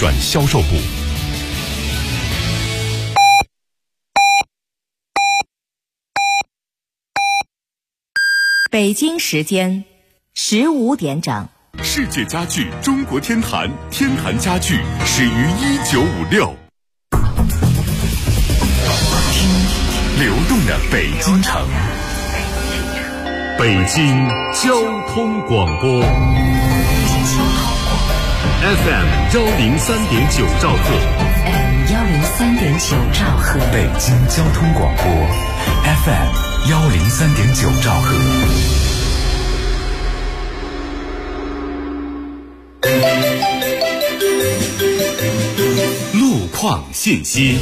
转销售部。 北京时间15点整。 世界家具中国天坛，天坛家具始于1956。听流动的北京城，北京交通广播 FM 103.9兆赫 103.9兆赫， 北京交通广播 FM 103.9兆赫。路况信息。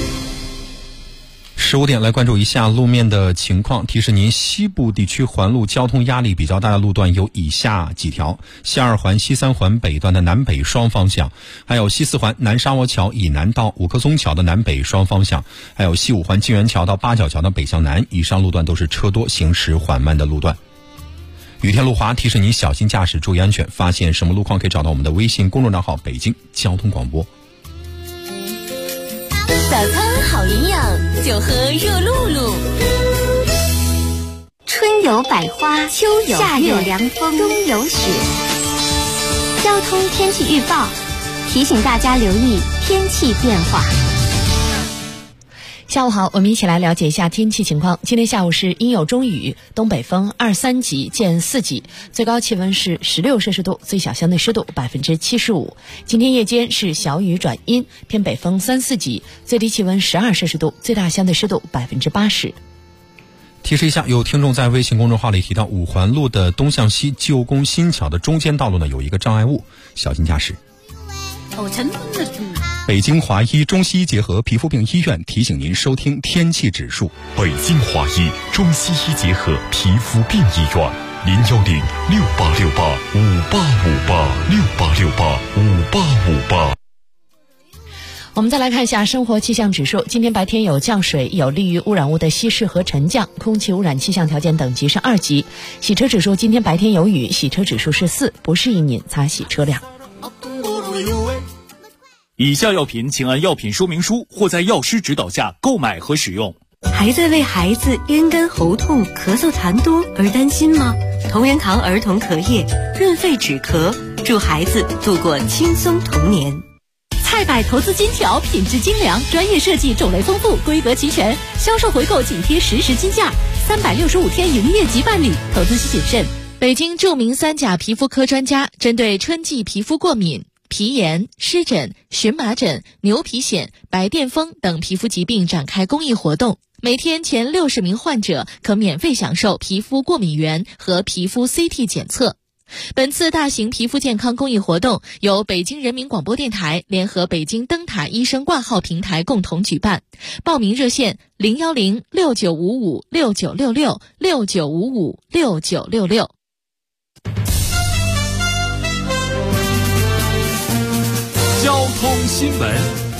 15点来关注一下路面的情况，提示您西部地区环路交通压力比较大的路段有以下几条：西2环、西3环北段的南北双方向，还有西4环南沙窝桥以南到五棵松桥的南北双方向，还有西5环金源桥到八角桥的北向南，以上路段都是车多行驶缓慢的路段。雨天路滑，提示您小心驾驶，注意安全。发现什么路况可以找到我们的微信公众账号北京交通广播。 早餐好营养，就喝热露露。春有百花，秋有月，夏有凉风，冬有雪。交通天气预报提醒大家留意天气变化。 下午好，我们一起来了解一下天气情况。今天下午是阴有中雨，东北风2、3级见4级，最高气温是16摄氏度，最小相对湿度75%。今天夜间是小雨转阴，偏北风3、4级，最低气温12摄氏度，最大相对湿度80%。 提示一下，有听众在微信公众号里提到5环路的东向西旧宫新桥的中间道路呢有一个障碍物，小心驾驶。北京华医中西医结合皮肤病医院提醒您收听天气指数。 北京华医中西医结合皮肤病医院，0106868585858，6885858。 我们再来看一下生活气象指数。今天白天有降水，有利于污染物的稀释和沉降，空气污染气象条件等级是2级。洗车指数今天白天有雨，洗车指数是4，不适宜您擦洗车辆。 以下药品请按药品说明书或在药师指导下购买和使用。 还在为孩子咽干喉痛、咳嗽痰多而担心吗？同仁堂儿童咳液润肺止咳，助孩子度过轻松童年。 菜百投资金条，品质精良，专业设计，种类丰富，规格齐全，销售回购紧贴实时金价，365天营业即办理，投资需谨慎。 北京著名3甲皮肤科专家针对春季皮肤过敏、皮炎、湿疹、荨麻疹、牛皮癣、白癜风等皮肤疾病展开公益活动，每天前60名患者可免费享受皮肤过敏原和皮肤 CT 检测。本次大型皮肤健康公益活动由北京人民广播电台联合北京灯塔医生挂号平台共同举办，报名热线0106955696669556966。 交通新闻。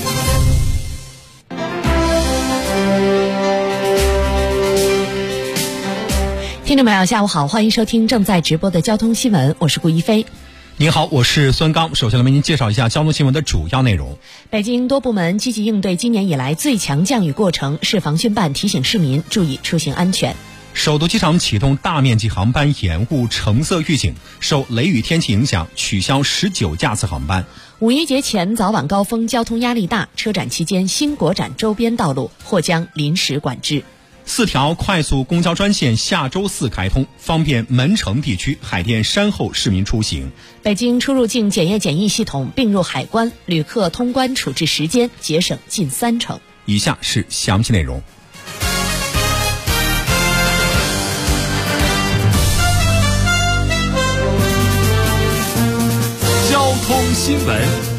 听众朋友下午好，欢迎收听正在直播的交通新闻，我是顾一飞。 您好，我是孙刚。首先来为您介绍一下交通新闻的主要内容。 北京多部门积极应对今年以来最强降雨过程，市防汛办提醒市民注意出行安全。 首都机场启动大面积航班延误橙色预警，受雷雨天气影响，取消19架次航班。 五一节前早晚高峰交通压力大，车展期间新国展周边道路或将临时管制。 4条快速公交专线下周4开通，方便门城地区、海淀山后市民出行。 北京出入境检验检疫系统并入海关，旅客通关处置时间节省近30%。 以下是详细内容。 交通新闻。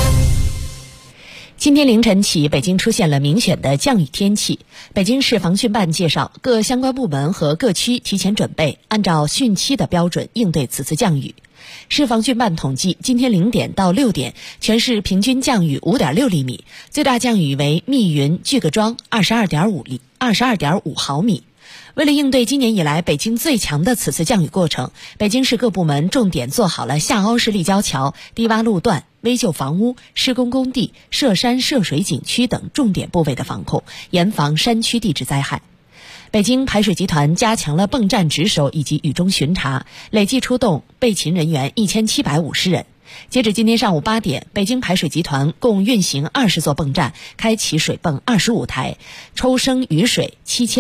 今天凌晨起，北京出现了明显的降雨天气。北京市防汛办介绍，各相关部门和各区提前准备，按照汛期的标准应对此次降雨。市防汛办统计，今天0点到6点，全市平均降雨5.6厘米，最大降雨为密云巨各庄22.5毫米。 为了应对今年以来北京最强的此次降雨过程，北京市各部门重点做好了下凹式立交桥、低洼路段、危旧房屋、施工工地、涉山涉水景区等重点部位的防控，严防山区地质灾害。北京排水集团加强了泵站值守以及雨中巡查，累计出动备勤人员1750人。截止今天上午8点，北京排水集团共运行20座泵站，开启水泵25台，抽升雨水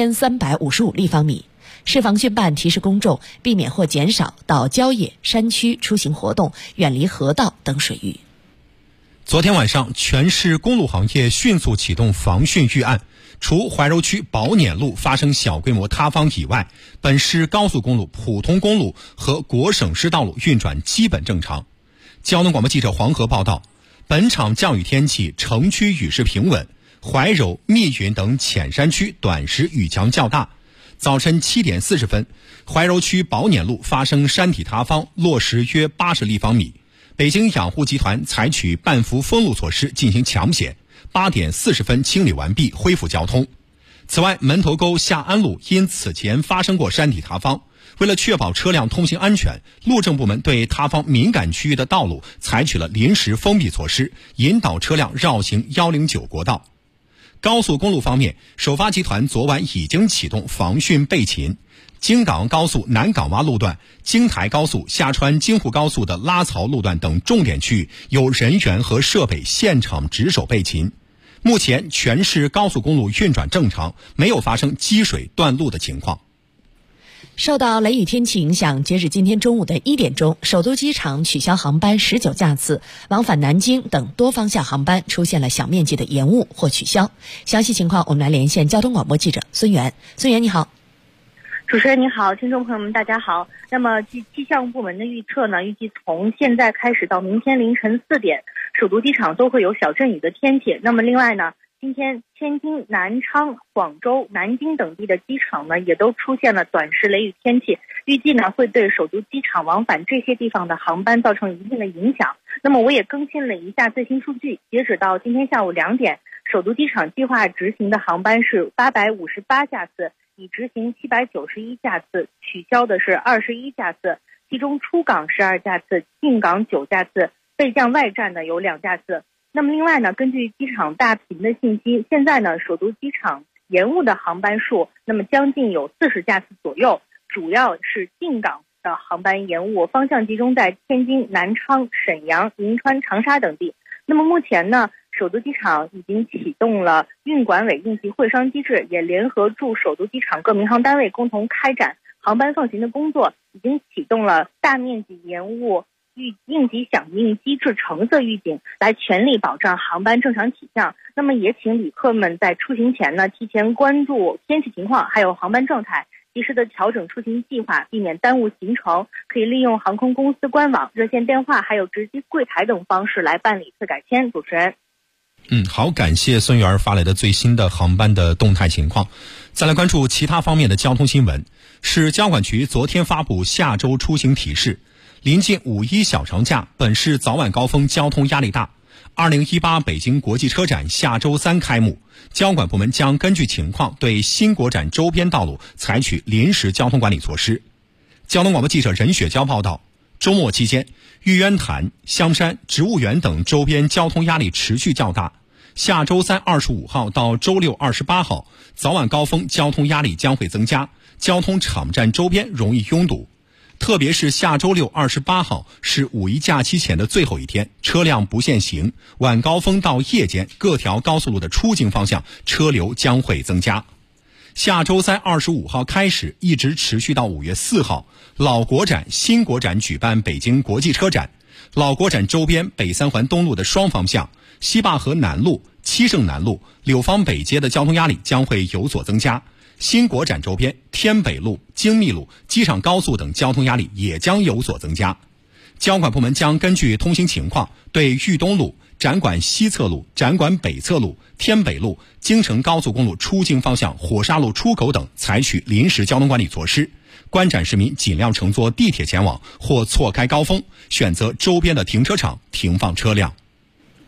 7355立方米。市防汛办提示公众，避免或减少到郊野、山区出行活动，远离河道等水域。 昨天晚上，全市公路行业迅速启动防汛预案，除怀柔区宝碾路发生小规模塌方以外，本市高速公路、普通公路和国省市道路运转基本正常。交通广播记者黄河报道，本场降雨天气城区雨势平稳，怀柔、密云等浅山区短时雨强较大。早晨7点40分，怀柔区宝碾路发生山体塌方，落石约80立方米。北京养护集团采取半幅封路措施进行抢险，8点40分清理完毕，恢复交通。此外，门头沟下安路因此前发生过山体塌方，为了确保车辆通行安全，路政部门对塌方敏感区域的道路采取了临时封闭措施，引导车辆绕行109国道。高速公路方面，首发集团昨晚已经启动防汛备勤，京港高速南港洼路段、京台高速下穿京沪高速的拉槽路段等重点区域有人员和设备现场值守备勤。目前全市高速公路运转正常，没有发生积水断路的情况。 受到雷雨天气影响，截止今天中午的1点钟，首都机场取消航班19架次，往返南京等多方向航班出现了小面积的延误或取消。详细情况我们来连线交通广播记者孙源。孙源你好。 主持人你好，听众朋友们大家好。那么据气象部门的预测呢，预计从现在开始到明天凌晨4点，首都机场都会有小阵雨的天气。那么另外呢，今天天津、南昌、广州、南京等地的机场呢，也都出现了短时雷雨天气，预计呢会对首都机场往返这些地方的航班造成一定的影响。那么我也更新了一下最新数据，截止到今天下午2点，首都机场计划执行的航班是858架次，已执行791架次，取消的是21架次，其中出港12架次，进港9架次，备降外站呢有2架次。那么另外呢，根据机场大屏的信息，现在呢首都机场延误的航班数那么将近有40架次左右，主要是进港的航班延误，方向集中在天津、南昌、沈阳、银川、长沙等地。那么目前呢，首都机场已经启动了运管委应急会商机制，也联合驻首都机场各民航单位共同开展航班放行的工作，已经启动了大面积延误应急响应机制橙色预警，来全力保障航班正常起降。那么也请旅客们在出行前呢，提前关注天气情况，还有航班状态，及时的调整出行计划，避免耽误行程。可以利用航空公司官网、热线电话，还有直击柜台等方式来办理次改签。主持人。 好，感谢孙源发来的最新的航班的动态情况。再来关注其他方面的交通新闻。市交管局昨天发布下周出行提示，临近5·1小长假，本市早晚高峰交通压力大。2018北京国际车展下周3开幕，交管部门将根据情况对新国展周边道路采取临时交通管理措施。交通广播记者任雪娇报道，周末期间，玉渊潭、香山、植物园等周边交通压力持续较大。下周3 25号到周六28号，早晚高峰交通压力将会增加，交通场站周边容易拥堵。特别是下周六28号是5·1假期前的最后一天，车辆不限行，晚高峰到夜间各条高速路的出境方向车流将会增加。下周3 25号开始，一直持续到5月4号，老国展、新国展举办北京国际车展。老国展周边北三环东路的双方向、西坝河南路、七圣南路、柳芳北街的交通压力将会有所增加。新国展周边天北路、精密路、机场高速等交通压力也将有所增加。交管部门将根据通行情况，对豫东路、展馆西侧路、展馆北侧路、天北路、京承高速公路出境方向火沙路出口等采取临时交通管理措施。观展市民尽量乘坐地铁前往，或错开高峰，选择周边的停车场停放车辆。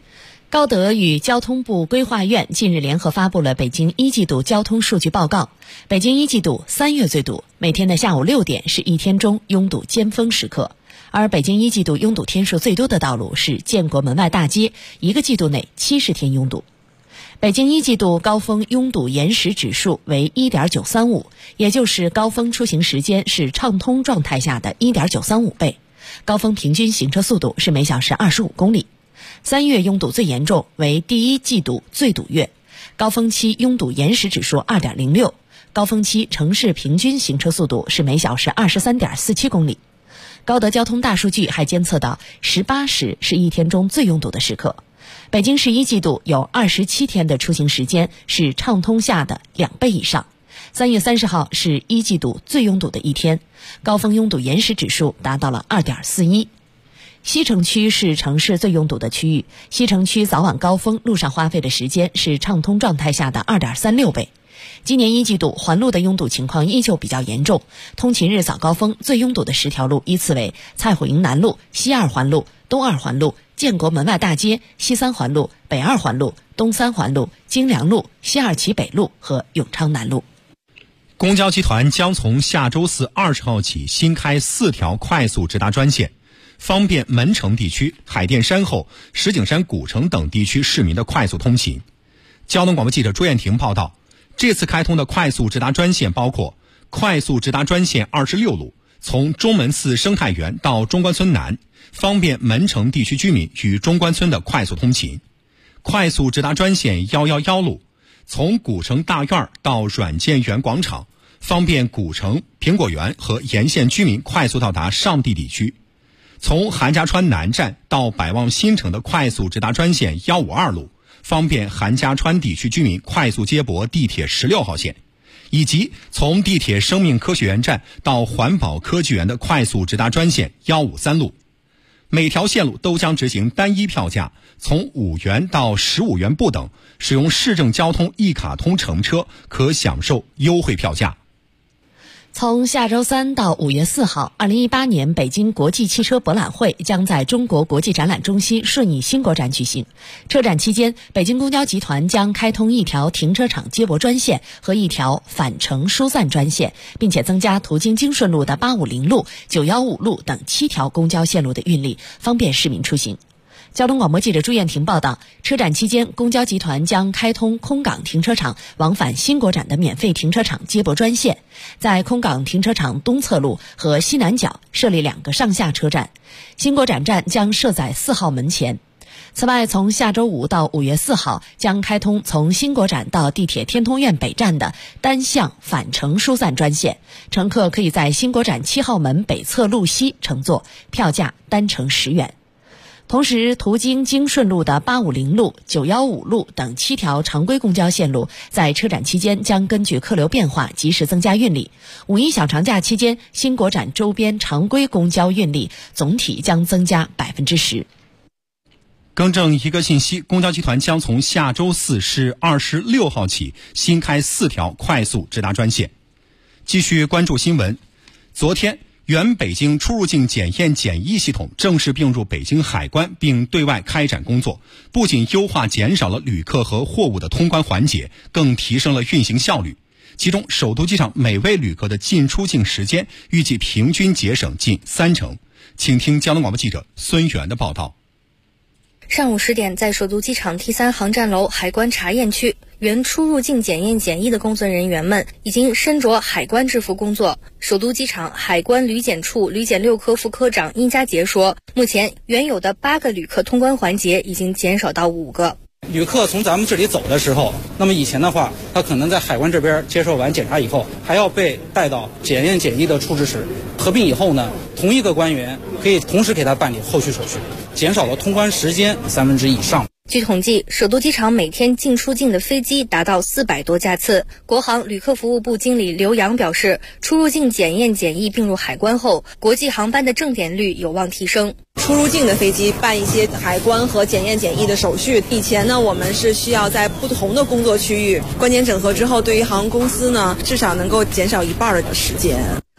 高德与交通部规划院近日联合发布了北京一季度交通数据报告。北京一季度3月最堵，每天的下午6点是一天中拥堵尖峰时刻。而北京一季度拥堵天数最多的道路是建国门外大街，一个季度内70天拥堵。北京一季度高峰拥堵延时指数为 1.935， 也就是高峰出行时间是畅通状态下的 1.935 倍，高峰平均行车速度是每小时25公里。3月拥堵最严重，为第一季度最堵月，高峰期拥堵延时指数 2.06， 高峰期城市平均行车速度是每小时 23.47 公里。高德交通大数据还监测到18时是一天中最拥堵的时刻。北京市一季度有27天的出行时间是畅通下的2倍以上。3月30号是一季度最拥堵的一天，高峰拥堵延时指数达到了 2.41。西城区是城市最拥堵的区域，西城区早晚高峰路上花费的时间是畅通状态下的 2.36倍。今年一季度环路的拥堵情况依旧比较严重，通勤日早高峰最拥堵的10条路依次为蔡虎营南路、西2环路、东2环路、建国门外大街、西3环路、北2环路、东3环路、京良路、西2旗北路和永昌南路。 公交集团将从下周四20号起新开4条快速直达专线，方便门城地区、海淀山后、石景山古城等地区市民的快速通勤。交通广播记者朱艳婷报道，这次开通的快速直达专线包括快速直达专线26路，从中门寺生态园到中关村南，方便门城地区居民与中关村的快速通勤；快速直达专线111路，从古城大院到软件园广场，方便古城、苹果园和沿线居民快速到达上地地区；从韩家川南站到百旺新城的快速直达专线152路，方便韩家川地区居民快速接驳地铁16号线，以及从地铁生命科学园站到环保科技园的快速直达专线153路。每条线路都将执行单一票价，从5元到15元不等，使用市政交通一卡通乘车可享受优惠票价。 从下周3到5月4号，2018年北京国际汽车博览会将在中国国际展览中心顺义新国展举行。车展期间，北京公交集团将开通1条停车场接驳专线和1条返程疏散专线，并且增加途经京顺路的850路、915路等7条公交线路的运力，方便市民出行。交通广播记者朱艳婷报道，车展期间，公交集团将开通空港停车场往返新国展的免费停车场接驳专线，在空港停车场东侧路和西南角设立2个上下车站，新国展站将设在4号门前。此外，从下周5到5月4号将开通从新国展到地铁天通苑北站的单向返程疏散专线，乘客可以在新国展7号门北侧路西乘坐，票价单程10元。同时，途经京顺路的850路、915路等7条常规公交线路，在车展期间将根据客流变化及时增加运力。五一小长假期间，新国展周边常规公交运力总体将增加10%。 更正一个信息，公交集团将从下周4是26号起新开4条快速直达专线。继续关注新闻，昨天原北京出入境检验检疫系统正式并入北京海关，并对外开展工作，不仅优化减少了旅客和货物的通关环节，更提升了运行效率。其中，首都机场每位旅客的进出境时间预计平均节省近30%。请听交通广播记者孙源的报道。 上午10点，在首都机场T3航站楼海关查验区，原出入境检验检疫的工作人员们已经身着海关制服工作。首都机场海关旅检处旅检6科副科长殷家杰说，目前原有的8个旅客通关环节已经减少到5个。 旅客从咱们这里走的时候，那么以前的话，他可能在海关这边接受完检查以后，还要被带到检验检疫的处置室。合并以后呢，同一个官员可以同时给他办理后续手续，减少了通关时间1/3以上。 据统计，首都机场每天进出境的飞机达到400多架次。国航旅客服务部经理刘洋表示，出入境检验检疫并入海关后，国际航班的正点率有望提升。 出入境的飞机办一些海关和检验检疫的手续，以前呢，我们是需要在不同的工作区域关联整合之后，对于航空公司呢，至少能够减少1半的时间。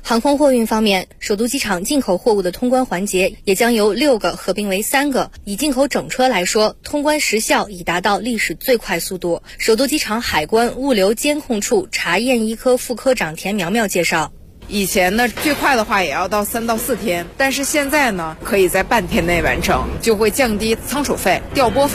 航空货运方面，首都机场进口货物的通关环节也将由6个合并为3个。以进口整车来说，通关时效已达到历史最快速度。首都机场海关物流监控处查验一科副科长田苗苗介绍。 以前呢，最快的话也要到3到4天，但是现在呢，可以在半天内完成，就会降低仓储费、调拨费。